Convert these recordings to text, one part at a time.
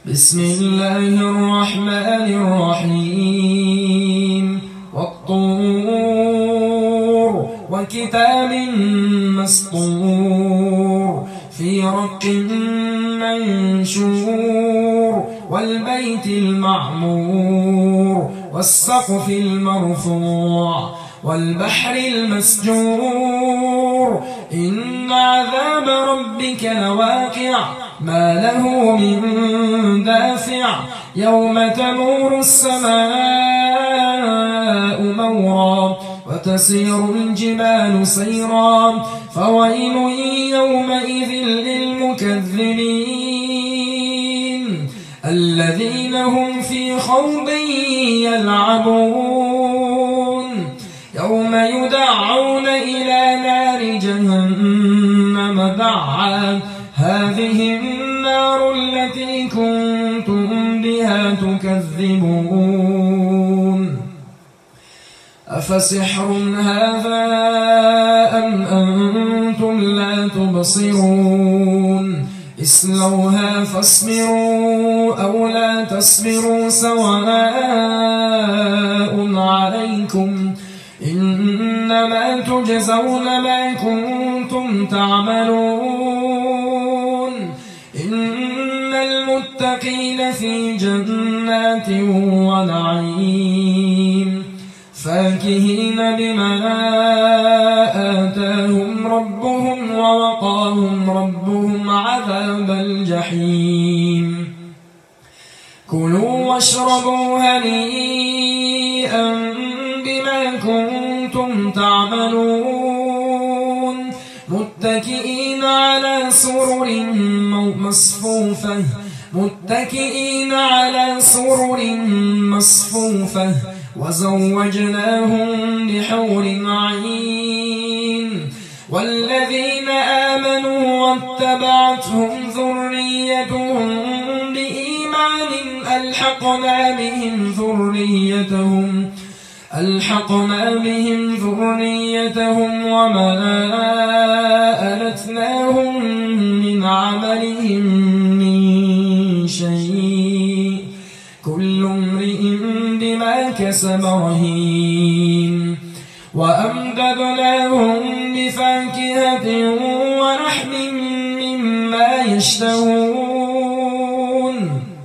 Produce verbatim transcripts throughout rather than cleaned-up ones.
بسم الله الرحمن الرحيم والطور وكتاب مسطور في رق منشور والبيت المعمور والسقف المرفوع والبحر المسجور إن عذاب ربك لواقع ما له من دافع يوم تمور السماء مورا وتسير الجبال سيرا فويل يومئذ للمكذبين الذين هم في خوض يلعبون يوم يدعون إلى نار جهنم دعا هذه النار التي كنتم بها تكذبون أفسحر هذا أم أنتم لا تبصرون اصلوها فاصبروا أو لا تصبروا سواء عليكم إنما تجزون ما كنتم تعملون إن المتقين في جنات ونعيم فاكهين بما آتاهم ربهم ووقاهم ربهم عذاب الجحيم كلوا واشربوا هنيئا بما كنتم تعملون متكئين على سرر مصفوفة متكئين على سرر مصفوفة وزوجناهم بحور عين والذين آمنوا واتبعتهم ذريتهم بإيمان ألحقنا بهم ذريتهم ألحقنا بهم ذريتهم وما ألتناهم من عملهم من شيء كل امرئ بما كسب رهين وأمددناهم بفاكهة ولحم مما يشتهون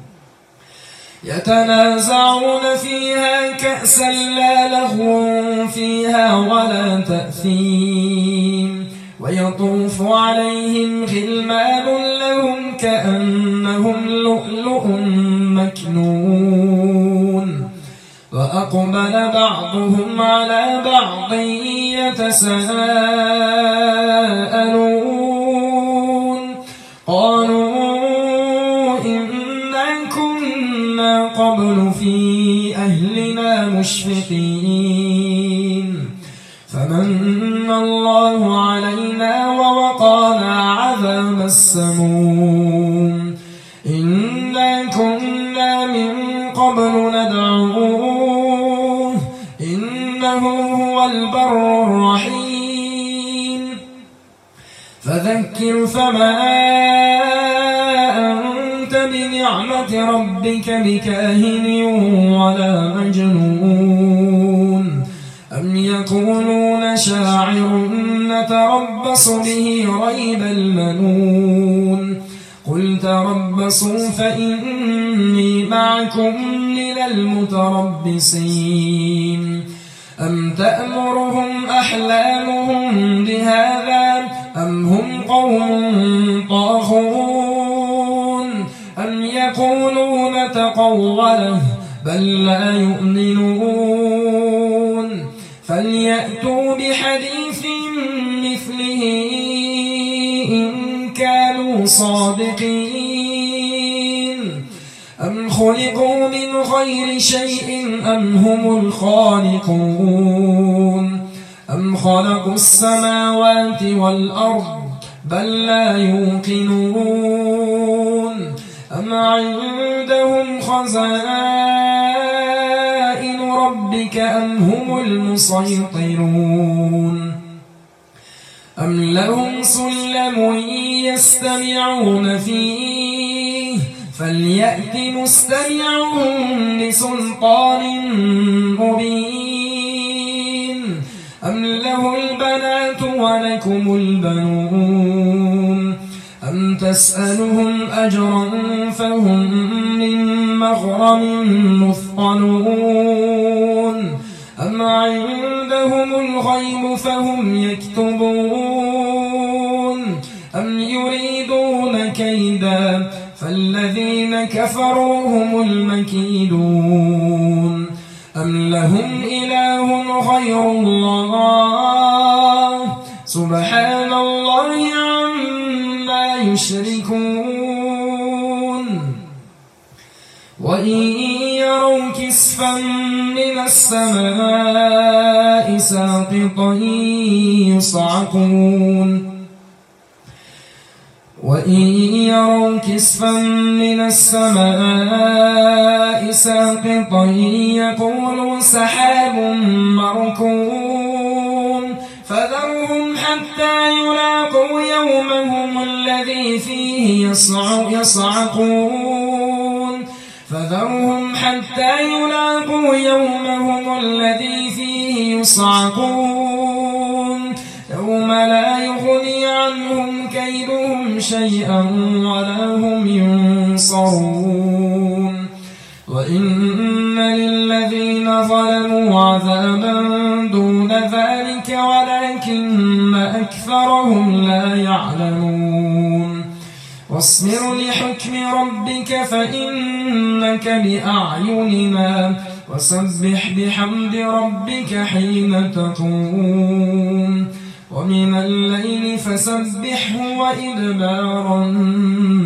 يتنازعون فيها كأسا لا لغو فيها ولا تأثيم ويطوف عليهم غلمان لهم كأنهم لؤلؤ مكنون وأقبل بعضهم على بعض يتساءلون قالوا قبل في أهلنا مشفقين فمن الله علينا ووقانا عذاب السموم إنا كنا من قبل ندعوه إنه هو البر الرحيم فذكر فما بنعمة ربك بكاهن ولا مجنون أم يقولون شاعر نتربص به ريب المنون قل تربصوا فإني معكم من المتربصين أم تأمرهم أحلامهم بهذا أم هم قوم طاغون أم يقولون تقوله بل لا يؤمنون فليأتوا بحديث مثله إن كانوا صادقين أم خلقوا من غير شيء أم هم الخالقون أم خلقوا السماوات والأرض بل لا يوقنون أم عندهم خزائن ربك أم هم المسيطرون أم لهم سلم يستمعون فيه فليأت مستمعهم بسلطان مبين أم له البنات ولكم البنون أم تسألهم أجرا فهم من مغرم مثقلون أم عندهم الغيب فهم يكتبون أم يريدون كيدا فالذين كفروا هم المكيدون أم لهم إله غير الله سبحان الله عما يشركون وإن يروا كسفا من السماء ساقطا يصعقون وإن يروا كسفا من السماء ساقطا يقولوا سحاب مركون فذرهم حتى يلاقوا يومهم الذي فيه يصعقون فذرهم حتى يلاقوا يومهم الذي فيه يصعقون يوم لا يغني عنهم كيدهم شيئا ولا هم ينصرون وإن للذين ظلموا عذابا دون ذلك ولكن أكثرهم لا يعلمون واصبر لحكم ربك فإنك بأعيننا وسبح بحمد ربك حين تقوم ومن الليل فسبحه وإدبار